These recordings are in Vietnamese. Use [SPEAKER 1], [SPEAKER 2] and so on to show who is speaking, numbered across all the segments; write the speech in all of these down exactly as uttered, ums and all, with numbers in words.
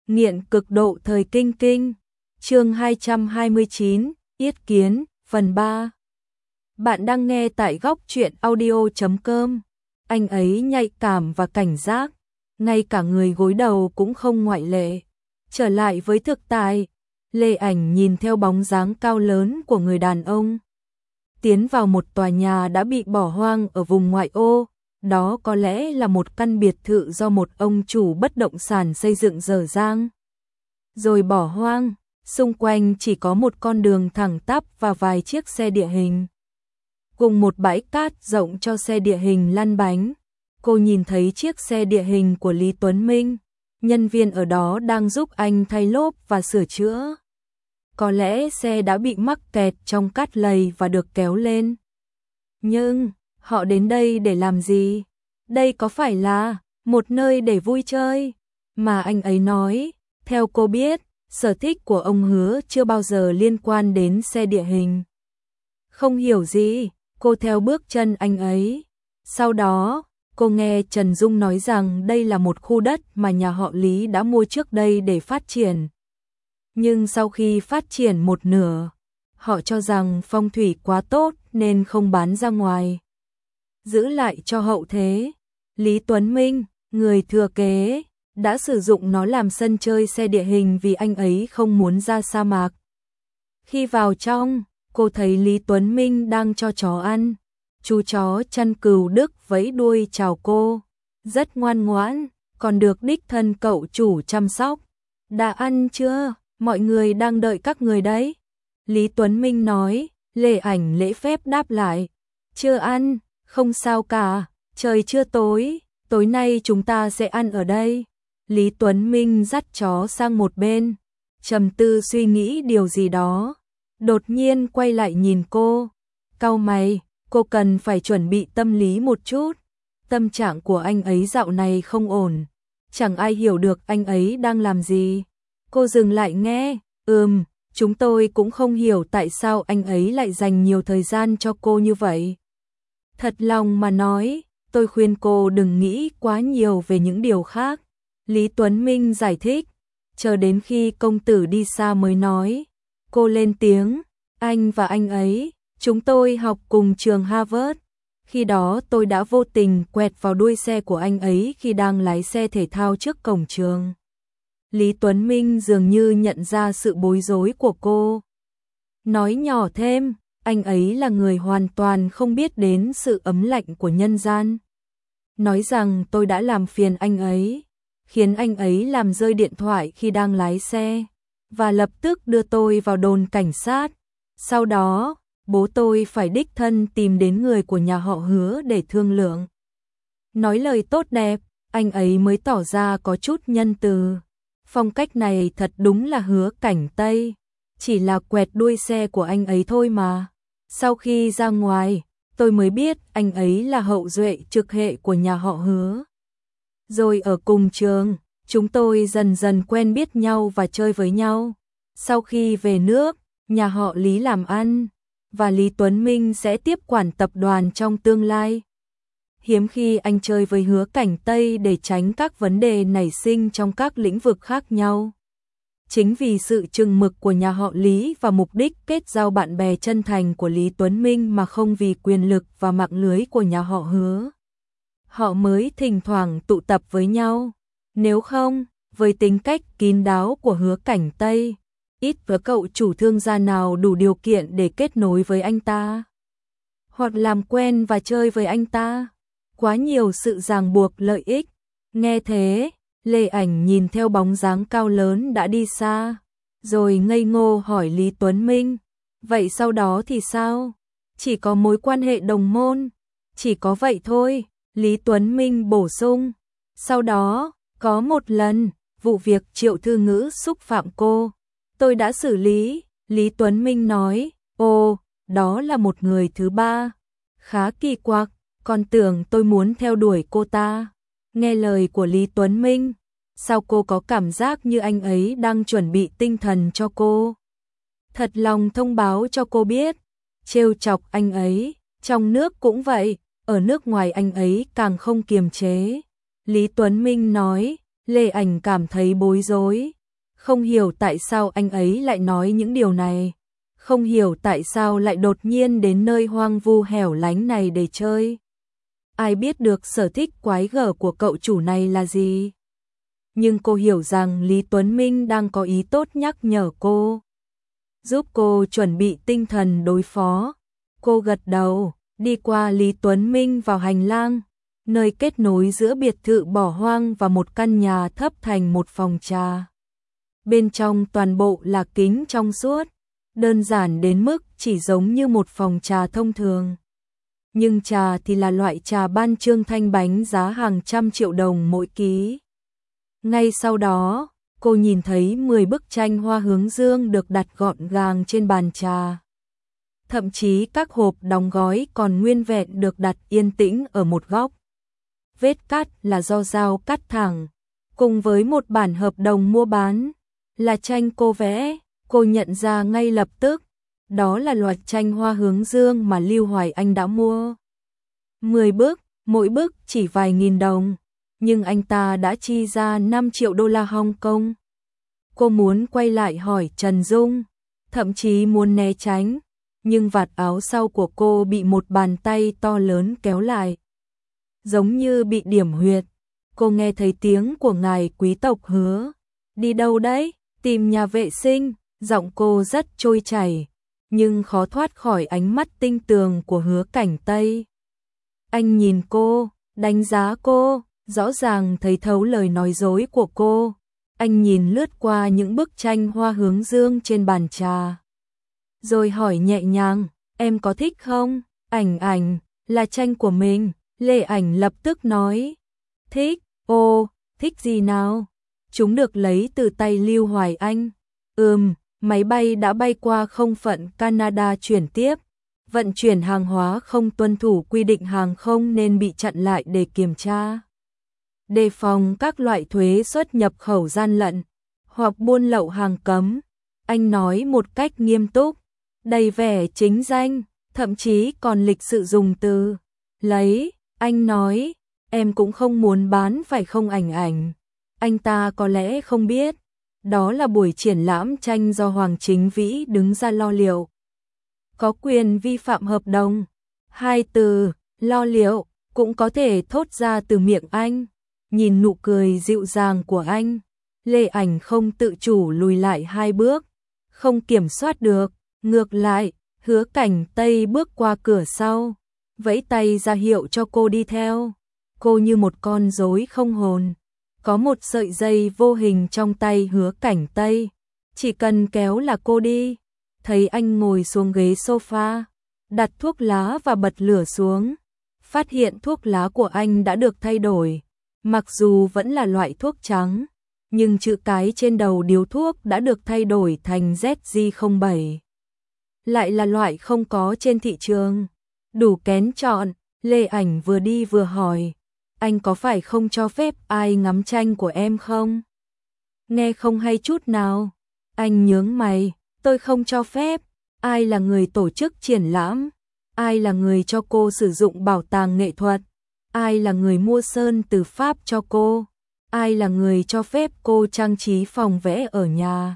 [SPEAKER 1] Nghiện cực độ thời kinh kinh. Chương hai trăm hai mươi chín, Yết kiến, phần ba. Bạn đang nghe tại góc truyện audio chấm com. Anh ấy nhạy cảm và cảnh giác, ngay cả người gối đầu cũng không ngoại lệ. Trở lại với thực tại, Lê Ảnh nhìn theo bóng dáng cao lớn của người đàn ông tiến vào một tòa nhà đã bị bỏ hoang ở vùng ngoại ô. Đó có lẽ là một căn biệt thự do một ông chủ bất động sản xây dựng dở dang rồi bỏ hoang. Xung quanh chỉ có một con đường thẳng tắp và vài chiếc xe địa hình, cùng một bãi cát rộng cho xe địa hình lăn bánh. Cô nhìn thấy chiếc xe địa hình của Lý Tuấn Minh, nhân viên ở đó đang giúp anh thay lốp và sửa chữa. Có lẽ xe đã bị mắc kẹt trong cát lầy và được kéo lên. Nhưng, họ đến đây để làm gì? Đây có phải là một nơi để vui chơi? Mà anh ấy nói, theo cô biết, sở thích của ông Hứa chưa bao giờ liên quan đến xe địa hình. Không hiểu gì, cô theo bước chân anh ấy. Sau đó, cô nghe Trần Dung nói rằng đây là một khu đất mà nhà họ Lý đã mua trước đây để phát triển. Nhưng sau khi phát triển một nửa, họ cho rằng phong thủy quá tốt nên không bán ra ngoài, giữ lại cho hậu thế. Lý Tuấn Minh, người thừa kế, đã sử dụng nó làm sân chơi xe địa hình vì anh ấy không muốn ra sa mạc. Khi vào trong, cô thấy Lý Tuấn Minh đang cho chó ăn. Chú chó chăn cừu Đức vẫy đuôi chào cô, rất ngoan ngoãn, còn được đích thân cậu chủ chăm sóc. Đã ăn chưa? Mọi người đang đợi các người đấy. Lý Tuấn Minh nói. Lê Ảnh lễ phép đáp lại. Chưa ăn, không sao cả, trời chưa tối, tối nay chúng ta sẽ ăn ở đây. Lý Tuấn Minh dắt chó sang một bên, trầm tư suy nghĩ điều gì đó. Đột nhiên quay lại nhìn cô, cau mày, cô cần phải chuẩn bị tâm lý một chút. Tâm trạng của anh ấy dạo này không ổn, chẳng ai hiểu được anh ấy đang làm gì. Cô dừng lại nghe, ừm, chúng tôi cũng không hiểu tại sao anh ấy lại dành nhiều thời gian cho cô như vậy. Thật lòng mà nói, tôi khuyên cô đừng nghĩ quá nhiều về những điều khác. Lý Tuấn Minh giải thích, chờ đến khi công tử đi xa mới nói. Cô lên tiếng, anh và anh ấy, chúng tôi học cùng trường Harvard. Khi đó tôi đã vô tình quẹt vào đuôi xe của anh ấy khi đang lái xe thể thao trước cổng trường. Lý Tuấn Minh dường như nhận ra sự bối rối của cô. Nói nhỏ thêm, anh ấy là người hoàn toàn không biết đến sự ấm lạnh của nhân gian. Nói rằng tôi đã làm phiền anh ấy, khiến anh ấy làm rơi điện thoại khi đang lái xe, và lập tức đưa tôi vào đồn cảnh sát. Sau đó, bố tôi phải đích thân tìm đến người của nhà họ Hứa để thương lượng. Nói lời tốt đẹp, anh ấy mới tỏ ra có chút nhân từ. Phong cách này thật đúng là Hứa Cảnh Tây, chỉ là quẹt đuôi xe của anh ấy thôi mà. Sau khi ra ngoài, tôi mới biết anh ấy là hậu duệ trực hệ của nhà họ Hứa. Rồi ở cùng trường, chúng tôi dần dần quen biết nhau và chơi với nhau. Sau khi về nước, nhà họ Lý làm ăn, và Lý Tuấn Minh sẽ tiếp quản tập đoàn trong tương lai. Hiếm khi anh chơi với Hứa Cảnh Tây để tránh các vấn đề nảy sinh trong các lĩnh vực khác nhau. Chính vì sự chừng mực của nhà họ Lý và mục đích kết giao bạn bè chân thành của Lý Tuấn Minh mà không vì quyền lực và mạng lưới của nhà họ Hứa, họ mới thỉnh thoảng tụ tập với nhau. Nếu không, với tính cách kín đáo của Hứa Cảnh Tây, ít với cậu chủ thương gia nào đủ điều kiện để kết nối với anh ta, hoặc làm quen và chơi với anh ta. Quá nhiều sự ràng buộc lợi ích. Nghe thế, Lê Ảnh nhìn theo bóng dáng cao lớn đã đi xa, rồi ngây ngô hỏi Lý Tuấn Minh, vậy sau đó thì sao? Chỉ có mối quan hệ đồng môn, chỉ có vậy thôi. Lý Tuấn Minh bổ sung, sau đó, có một lần, vụ việc Triệu Thư Ngữ xúc phạm cô, tôi đã xử lý. Lý Tuấn Minh nói, ồ, đó là một người thứ ba, khá kỳ quặc, còn tưởng tôi muốn theo đuổi cô ta. Nghe lời của Lý Tuấn Minh, sao cô có cảm giác như anh ấy đang chuẩn bị tinh thần cho cô? Thật lòng thông báo cho cô biết, trêu chọc anh ấy, trong nước cũng vậy, ở nước ngoài anh ấy càng không kiềm chế. Lý Tuấn Minh nói, Lê Ảnh cảm thấy bối rối, Không hiểu tại sao anh ấy lại nói những điều này. Không hiểu tại sao lại đột nhiên đến nơi hoang vu hẻo lánh này để chơi. Ai biết được sở thích quái gở của cậu chủ này là gì. Nhưng cô hiểu rằng Lý Tuấn Minh đang có ý tốt nhắc nhở cô, giúp cô chuẩn bị tinh thần đối phó. Cô gật đầu, đi qua Lý Tuấn Minh vào hành lang, nơi kết nối giữa biệt thự bỏ hoang và một căn nhà thấp thành một phòng trà. Bên trong toàn bộ là kính trong suốt, đơn giản đến mức chỉ giống như một phòng trà thông thường. Nhưng trà thì là loại trà ban Trương Thanh Bánh giá hàng trăm triệu đồng mỗi ký. Ngay sau đó, cô nhìn thấy mười bức tranh hoa hướng dương được đặt gọn gàng trên bàn trà. Thậm chí các hộp đóng gói còn nguyên vẹn được đặt yên tĩnh ở một góc. Vết cắt là do dao cắt thẳng, cùng với một bản hợp đồng mua bán, là tranh cô vẽ. Cô nhận ra ngay lập tức, đó là loạt tranh hoa hướng dương mà Lưu Hoài Anh đã mua. mười bức, mỗi bức chỉ vài nghìn đồng, nhưng anh ta đã chi ra năm triệu đô la Hong Kong. Cô muốn quay lại hỏi Trần Dung, thậm chí muốn né tránh, nhưng vạt áo sau của cô bị một bàn tay to lớn kéo lại. Giống như bị điểm huyệt, cô nghe thấy tiếng của ngài quý tộc Hứa. Đi đâu đấy? Tìm nhà vệ sinh. Giọng cô rất trôi chảy, nhưng khó thoát khỏi ánh mắt tinh tường của Hứa Cảnh Tây. Anh nhìn cô, đánh giá cô, rõ ràng thấy thấu lời nói dối của cô. Anh nhìn lướt qua những bức tranh hoa hướng dương trên bàn trà, rồi hỏi nhẹ nhàng, em có thích không? Ảnh ảnh, là tranh của mình. Lê Ảnh lập tức nói, thích. Ô, thích gì nào? Chúng được lấy từ tay Lưu Hoài Anh. Ừm, máy bay đã bay qua không phận Canada chuyển tiếp. Vận chuyển hàng hóa không tuân thủ quy định hàng không nên bị chặn lại để kiểm tra. Đề phòng các loại thuế xuất nhập khẩu gian lận, hoặc buôn lậu hàng cấm. Anh nói một cách nghiêm túc, đầy vẻ chính danh, thậm chí còn lịch sự dùng từ lấy. Anh nói, em cũng không muốn bán phải không Ảnh ảnh. Anh ta có lẽ không biết, đó là buổi triển lãm tranh do Hoàng Chính Vĩ đứng ra lo liệu. Có quyền vi phạm hợp đồng. Hai từ, lo liệu, cũng có thể thốt ra từ miệng anh. Nhìn nụ cười dịu dàng của anh, Lê Ảnh không tự chủ lùi lại hai bước, không kiểm soát được. Ngược lại, Hứa Cảnh Tây bước qua cửa sau, vẫy tay ra hiệu cho cô đi theo. Cô như một con rối không hồn, có một sợi dây vô hình trong tay Hứa Cảnh Tây, chỉ cần kéo là cô đi. Thấy anh ngồi xuống ghế sofa, đặt thuốc lá và bật lửa xuống, phát hiện thuốc lá của anh đã được thay đổi. Mặc dù vẫn là loại thuốc trắng, nhưng chữ cái trên đầu điếu thuốc đã được thay đổi thành Z G không bảy. Lại là loại không có trên thị trường. Đủ kén chọn, Lê Ảnh vừa đi vừa hỏi, anh có phải không cho phép ai ngắm tranh của em không? Nghe không hay chút nào. Anh nhướng mày, tôi không cho phép. Ai là người tổ chức triển lãm? Ai là người cho cô sử dụng bảo tàng nghệ thuật? Ai là người mua sơn từ Pháp cho cô? Ai là người cho phép cô trang trí phòng vẽ ở nhà?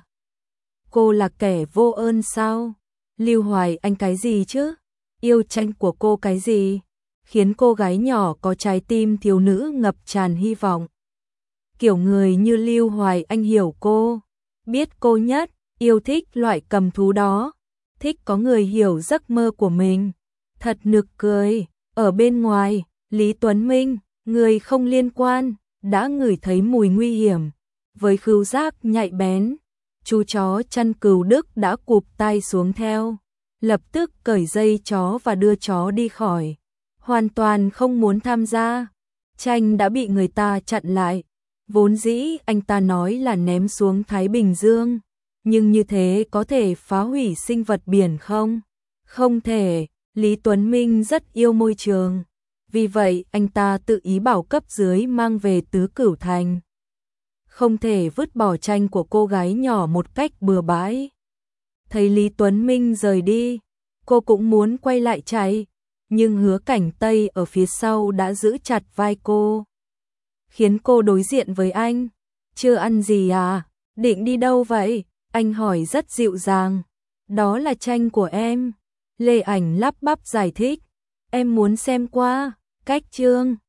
[SPEAKER 1] Cô là kẻ vô ơn sao? Lưu Hoài Anh cái gì chứ? Yêu tranh của cô cái gì? Khiến cô gái nhỏ có trái tim thiếu nữ ngập tràn hy vọng. Kiểu người như Lưu Hoài Anh hiểu cô, biết cô nhất, yêu thích loại cầm thú đó, thích có người hiểu giấc mơ của mình. Thật nực cười, ở bên ngoài, Lý Tuấn Minh, người không liên quan, đã ngửi thấy mùi nguy hiểm. Với khứu giác nhạy bén, chú chó chăn cừu Đức đã cụp tay xuống theo, lập tức cởi dây chó và đưa chó đi khỏi. Hoàn toàn không muốn tham gia. Tranh đã bị người ta chặn lại. Vốn dĩ anh ta nói là ném xuống Thái Bình Dương, nhưng như thế có thể phá hủy sinh vật biển không? Không thể. Lý Tuấn Minh rất yêu môi trường, vì vậy anh ta tự ý bảo cấp dưới mang về Tứ Cửu Thành. Không thể vứt bỏ tranh của cô gái nhỏ một cách bừa bãi. Thấy Lý Tuấn Minh rời đi, cô cũng muốn quay lại chạy, nhưng Hứa Cảnh Tây ở phía sau đã giữ chặt vai cô, khiến cô đối diện với anh. Chưa ăn gì à? Định đi đâu vậy? Anh hỏi rất dịu dàng. Đó là tranh của em. Lê Ảnh lắp bắp giải thích. Em muốn xem qua. Cách chương